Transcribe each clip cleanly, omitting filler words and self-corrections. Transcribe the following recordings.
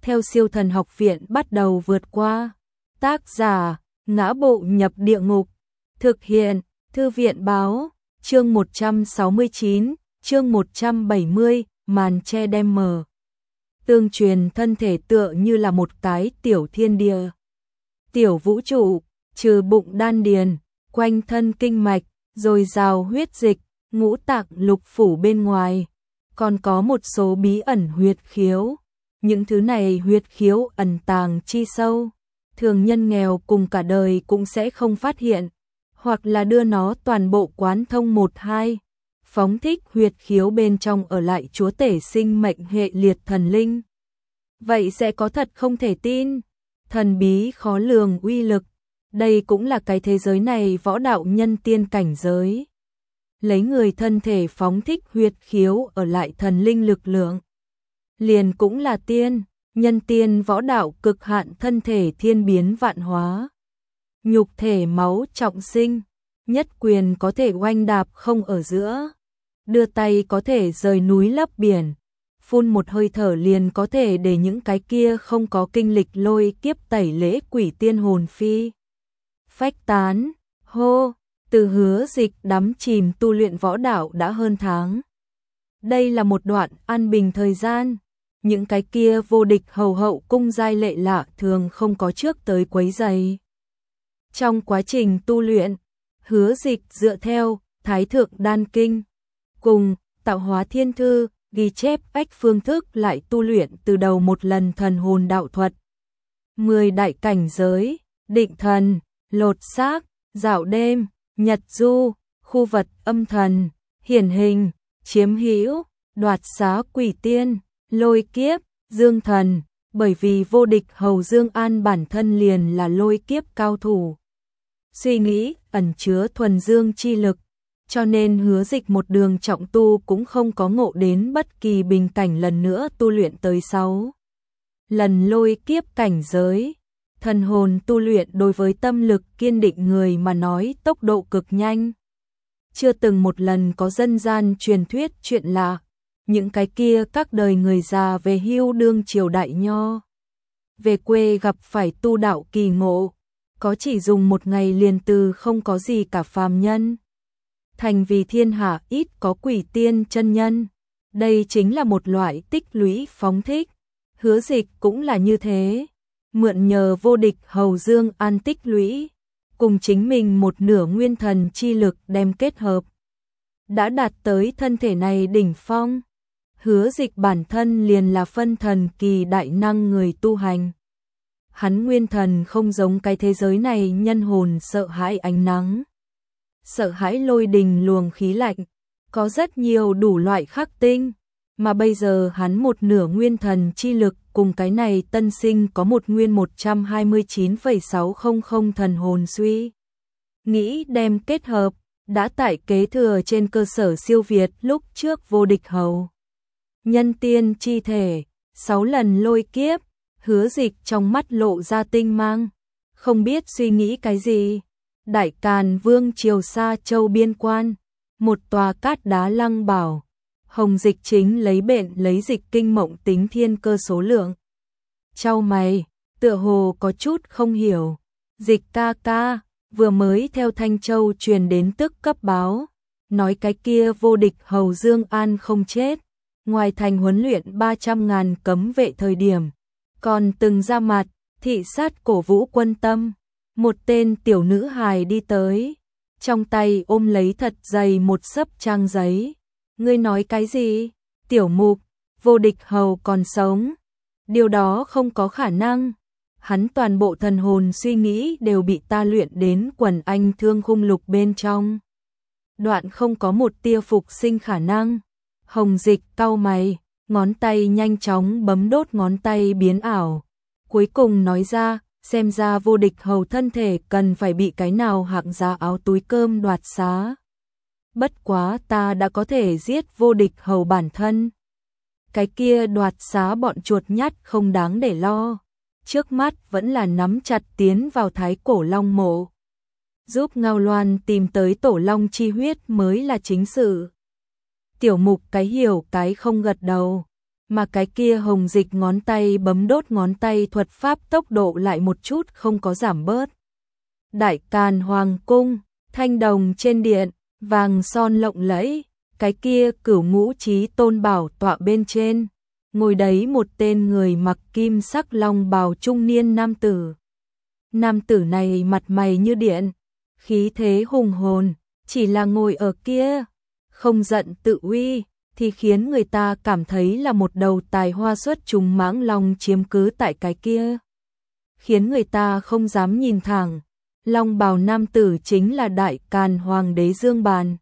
theo Siêu Thần Học Viện bắt đầu vượt qua. Tác giả: Ngã Bộ Nhập Địa Ngục. Thực hiện: Thư viện báo. Chương 169, chương 170, màn che đem mờ. Tương truyền thân thể tựa như là một cái tiểu thiên địa, tiểu vũ trụ, trừ bụng đan điền, quanh thân kinh mạch, dồi dào huyết dịch, ngũ tạng lục phủ bên ngoài, còn có một số bí ẩn huyệt khiếu. Những thứ này huyệt khiếu ẩn tàng chi sâu, thường nhân nghèo cùng cả đời cũng sẽ không phát hiện, hoặc là đưa nó toàn bộ quán thông một hai, phóng thích huyệt khiếu bên trong ở lại chúa tể sinh mệnh hệ liệt thần linh. Vậy sẽ có thật không thể tin, thần bí khó lường uy lực, đây cũng là cái thế giới này võ đạo nhân tiên cảnh giới. Lấy người thân thể phóng thích huyệt khiếu ở lại thần linh lực lượng. Liền cũng là tiên, nhân tiên võ đạo cực hạn thân thể thiên biến vạn hóa. Nhục thể máu trọng sinh, nhất quyền có thể oanh đạp không ở giữa, đưa tay có thể rời núi lấp biển, phun một hơi thở liền có thể để những cái kia không có kinh lịch lôi kiếp tẩy lễ quỷ tiên hồn phi phách tán. Hô, từ Hứa Dịch đắm chìm tu luyện võ đạo đã hơn tháng. Đây là một đoạn an bình thời gian, những cái kia vô địch hầu hậu cung giai lệ lạ thường không có trước tới quấy rầy. Trong quá trình tu luyện, Hứa Dịch dựa theo Thái Thượng Đan Kinh cùng Tạo Hóa Thiên Thư ghi chép ách phương thức lại tu luyện từ đầu một lần thần hồn đạo thuật. 10 đại cảnh giới: định thần, lột xác, dạo đêm, nhật du, khu vật âm thần, hiển hình, chiếm hữu, đoạt xá quỷ tiên, lôi kiếp, dương thần. Bởi vì vô địch hầu Dương An bản thân liền là lôi kiếp cao thủ, suy nghĩ ẩn chứa thuần dương chi lực, cho nên Hứa Dịch một đường trọng tu cũng không có ngộ đến bất kỳ bình cảnh lần nữa tu luyện tới 6 lần lôi kiếp cảnh giới. Thần hồn tu luyện đối với tâm lực kiên định người mà nói tốc độ cực nhanh. Chưa từng một lần có dân gian truyền thuyết chuyện lạ, những cái kia các đời người già về hưu đương triều đại nho, về quê gặp phải tu đạo kỳ ngộ, có chỉ dùng một ngày liền từ không có gì cả phàm nhân thành vì thiên hạ ít có quỷ tiên chân nhân. Đây chính là một loại tích lũy phóng thích. Hứa Dịch cũng là như thế, mượn nhờ vô địch hầu Dương An tích lũy, cùng chính mình một nửa nguyên thần chi lực đem kết hợp, đã đạt tới thân thể này đỉnh phong. Hứa Dịch bản thân liền là phân thần kỳ đại năng người tu hành. Hắn nguyên thần không giống cái thế giới này nhân hồn sợ hãi ánh nắng, sợ hãi lôi đình luồng khí lạnh, có rất nhiều đủ loại khắc tinh, mà bây giờ hắn một nửa nguyên thần chi lực cùng cái này tân sinh có một nguyên 129,600 thần hồn suy nghĩ đem kết hợp, đã tại kế thừa trên cơ sở siêu việt lúc trước vô địch hầu nhân tiên chi thể. 6 lần lôi kiếp, Hứa Dịch trong mắt lộ ra tinh mang, không biết suy nghĩ cái gì. Đại Càn Vương triều Sa Châu biên quan, một tòa cát đá lăng bảo, Hồng Dịch chính lấy bệnh lấy dịch kinh mộng tính thiên cơ số lượng. Chau mày, tựa hồ có chút không hiểu. Dịch ca ca, vừa mới theo Thanh Châu truyền đến tức cấp báo, nói cái kia vô địch hầu Dương An không chết, ngoài thành huấn luyện 300.000 cấm vệ thời điểm, còn từng ra mặt thị sát cổ vũ quân tâm. Một tên tiểu nữ hài đi tới, trong tay ôm lấy thật dày một xấp trang giấy. Ngươi nói cái gì? Tiểu Mục, vô địch hầu còn sống. Điều đó không có khả năng. Hắn toàn bộ thần hồn suy nghĩ đều bị ta luyện đến quần anh thương khung lục bên trong. Đoạn không có một tia phục sinh khả năng. Hồng Dịch cau mày, ngón tay nhanh chóng bấm đốt ngón tay biến ảo. Cuối cùng nói ra, xem ra vô địch hầu thân thể cần phải bị cái nào hạng giá áo túi cơm đoạt xá. Bất quá ta đã có thể giết vô địch hầu bản thân. Cái kia đoạt xá bọn chuột nhắt không đáng để lo. Trước mắt vẫn là nắm chặt tiến vào Thái Cổ Long mộ, giúp Ngao Loan tìm tới tổ long chi huyết mới là chính sự. Tiểu Mục cái hiểu cái không gật đầu. mà cái kia Hồng Dịch ngón tay bấm đốt ngón tay thuật pháp tốc độ lại một chút không có giảm bớt. Đại Càn Hoàng cung, thanh đồng trên điện, vàng son lộng lẫy, cái kia Cửu Ngũ Chí Tôn bảo tọa bên trên, ngồi đấy một tên người mặc kim sắc long bào trung niên nam tử. Nam tử này mặt mày như điện, khí thế hùng hồn, chỉ là ngồi ở kia, không giận tự uy, thì khiến người ta cảm thấy là một đầu tài hoa xuất trùng mãng long chiếm cứ tại cái kia. Khiến người ta không dám nhìn thẳng, long bào nam tử chính là Đại Càn Hoàng đế Dương Bàn.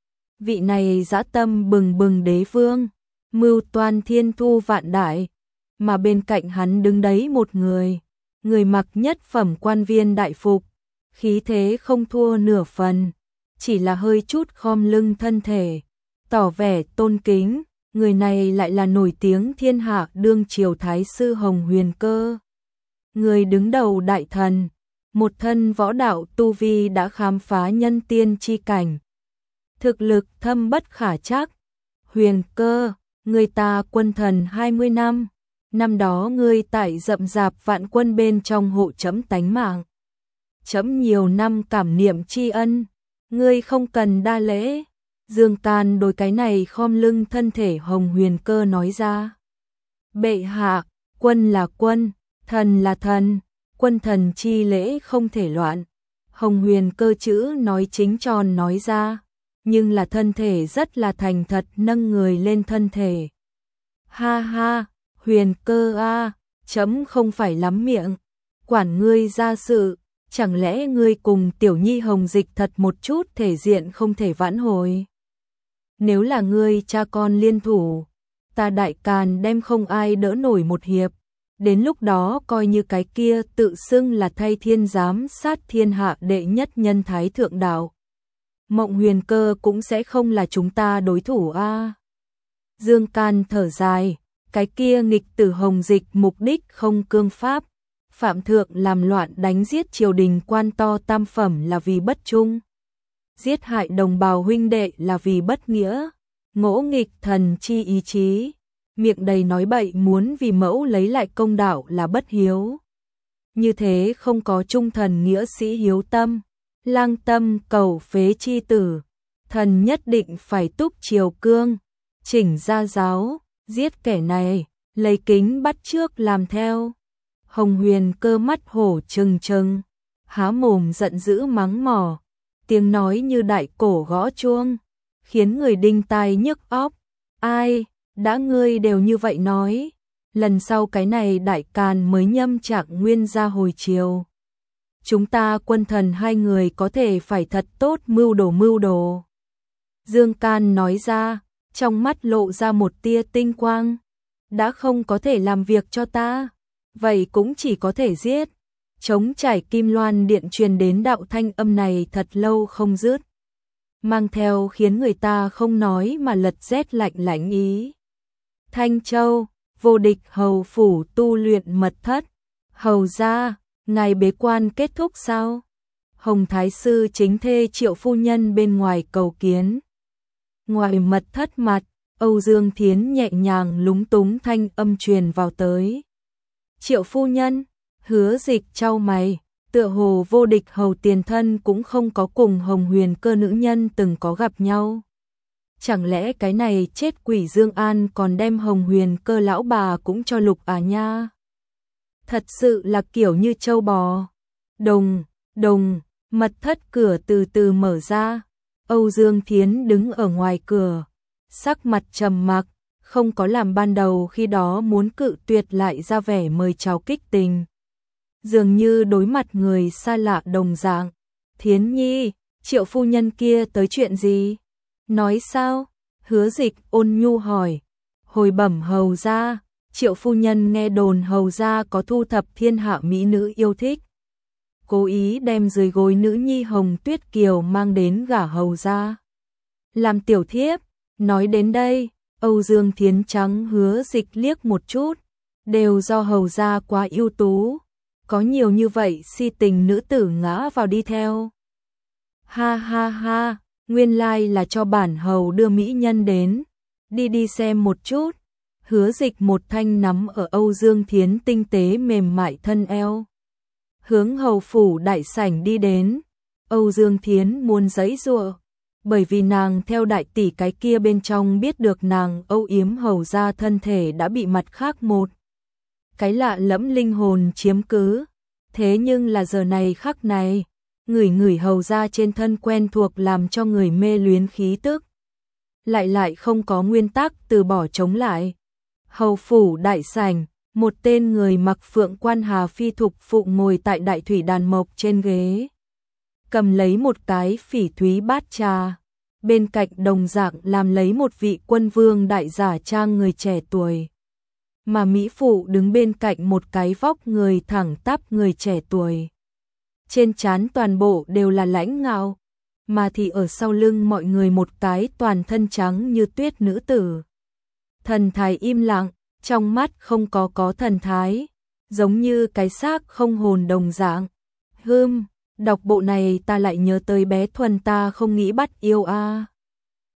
Vị này dã tâm bừng bừng đế vương, mưu toan thiên thu vạn đại, mà bên cạnh hắn đứng đấy một người, người mặc nhất phẩm quan viên đại phục, khí thế không thua nửa phần, chỉ là hơi chút khom lưng thân thể, tỏ vẻ tôn kính, người này lại là nổi tiếng thiên hạ đương triều thái sư Hồng Huyền Cơ. Người đứng đầu đại thần, một thân võ đạo tu vi đã khám phá nhân tiên chi cảnh. Thực lực thâm bất khả trắc. Huyền Cơ, người ta quân thần 20 năm, năm đó ngươi tại rậm rạp vạn quân bên trong hộ trẫm tánh mạng. Trẫm nhiều năm cảm niệm tri ân, ngươi không cần đa lễ. Dương Can đối cái này khom lưng thân thể Hồng Huyền Cơ nói ra. Bệ hạ, quân là quân, thần là thần, quân thần chi lễ không thể loạn. Hồng Huyền Cơ chữ nói chính tròn nói ra, nhưng là thân thể rất là thành thật nâng người lên thân thể. Ha ha, Huyền Cơ a, trẫm không phải lắm miệng, quản ngươi ra sự, chẳng lẽ ngươi cùng tiểu nhi Hồng Dịch thật một chút thể diện không thể vãn hồi. Nếu là ngươi cha con liên thủ, ta Đại Càn đem không ai đỡ nổi một hiệp, đến lúc đó coi như cái kia tự xưng là thay thiên giám sát thiên hạ đệ nhất nhân thái thượng đạo. Mộng Huyền Cơ cũng sẽ không là chúng ta đối thủ a. Dương Can thở dài, cái kia nghịch tử Hồng Dịch mục đích không cương pháp, phạm thượng làm loạn đánh giết triều đình quan to tam phẩm là vì bất trung, giết hại đồng bào huynh đệ là vì bất nghĩa, ngỗ nghịch thần chi ý chí, miệng đầy nói bậy muốn vì mẫu lấy lại công đạo là bất hiếu. Như thế không có trung thần nghĩa sĩ hiếu tâm, lang tâm cầu phế chi tử, thần nhất định phải túc triều cương, chỉnh ra giáo, giết kẻ này, lấy kính bắt chước làm theo. Hồng Huyền Cơ mắt hổ trừng trừng, há mồm giận dữ mắng mỏ, tiếng nói như đại cổ gõ chuông, khiến người đinh tai nhức óc. Ai, đã ngươi đều như vậy nói, lần sau cái này Đại Càn mới nhâm trạng nguyên ra hồi chiều. Chúng ta quân thần hai người có thể phải thật tốt mưu đồ. Dương Can nói ra, trong mắt lộ ra một tia tinh quang. Đã không có thể làm việc cho ta, vậy cũng chỉ có thể giết. Trống trải kim loan điện truyền đến đạo thanh âm này thật lâu không dứt, mang theo khiến người ta không nói mà lật rét lạnh lãnh ý. Thanh Châu, vô địch hầu phủ tu luyện mật thất. Hầu gia, ngài bế quan kết thúc sao? Hồng Thái Sư chính thê Triệu phu nhân bên ngoài cầu kiến. Ngoài mật thất mặt, Âu Dương Thiến nhẹ nhàng lúng túng thanh âm truyền vào tới. Triệu phu nhân, Hứa Dịch chau mày, tựa hồ vô địch hầu tiền thân cũng không có cùng Hồng Huyền Cơ nữ nhân từng có gặp nhau. Chẳng lẽ cái này chết quỷ Dương An còn đem Hồng Huyền Cơ lão bà cũng cho lục à nha? Thật sự là kiểu như trâu bò. Đồng, mật thất cửa từ từ mở ra. Âu Dương Thiến đứng ở ngoài cửa, sắc mặt trầm mặc, không có làm ban đầu khi đó muốn cự tuyệt lại ra vẻ mời chào kích tình. Dường như đối mặt người xa lạ đồng dạng. Thiến nhi, Triệu phu nhân kia tới chuyện gì? Nói sao? Hứa Dịch ôn nhu hỏi. Hồi bẩm hầu gia, Triệu phu nhân nghe đồn hầu gia có thu thập thiên hạ mỹ nữ yêu thích, cố ý đem dưới gối nữ nhi Hồng Tuyết Kiều mang đến gả hầu gia làm tiểu thiếp. Nói đến đây, Âu Dương Thiến trắng Hứa Dịch liếc một chút, đều do hầu gia quá ưu tú, có nhiều như vậy si tình nữ tử ngã vào đi theo. Ha ha ha, nguyên lai là cho bản hầu đưa mỹ nhân đến, đi xem một chút. Hứa Dịch một thanh nắm ở Âu Dương Thiến tinh tế mềm mại thân eo. Hướng hầu phủ đại sảnh đi đến, Âu Dương Thiến muốn giãy giụa, bởi vì nàng theo đại tỷ cái kia bên trong biết được nàng âu yếm hầu ra thân thể đã bị mặt khác một cái lạ lẫm linh hồn chiếm cứ. Thế nhưng là giờ này khắc này, ngửi hầu ra trên thân quen thuộc làm cho người mê luyến khí tức. Lại không có nguyên tắc từ bỏ chống lại. Hầu phủ đại sảnh, một tên người mặc phượng quan hà phi thục phụ ngồi tại đại thủy đàn mộc trên ghế. Cầm lấy một cái phỉ thúy bát trà. Bên cạnh đồng dạng làm lấy một vị quân vương đại giả trang người trẻ tuổi. Mà Mỹ Phụ đứng bên cạnh một cái vóc người thẳng tắp người trẻ tuổi. Trên trán toàn bộ đều là lãnh ngạo, mà thì ở sau lưng mọi người một cái toàn thân trắng như tuyết nữ tử. Thần thái im lặng, trong mắt không có thần thái, giống như cái xác không hồn đồng dạng. Đọc bộ này ta lại nhớ tới bé Thuần ta không nghĩ bắt yêu a.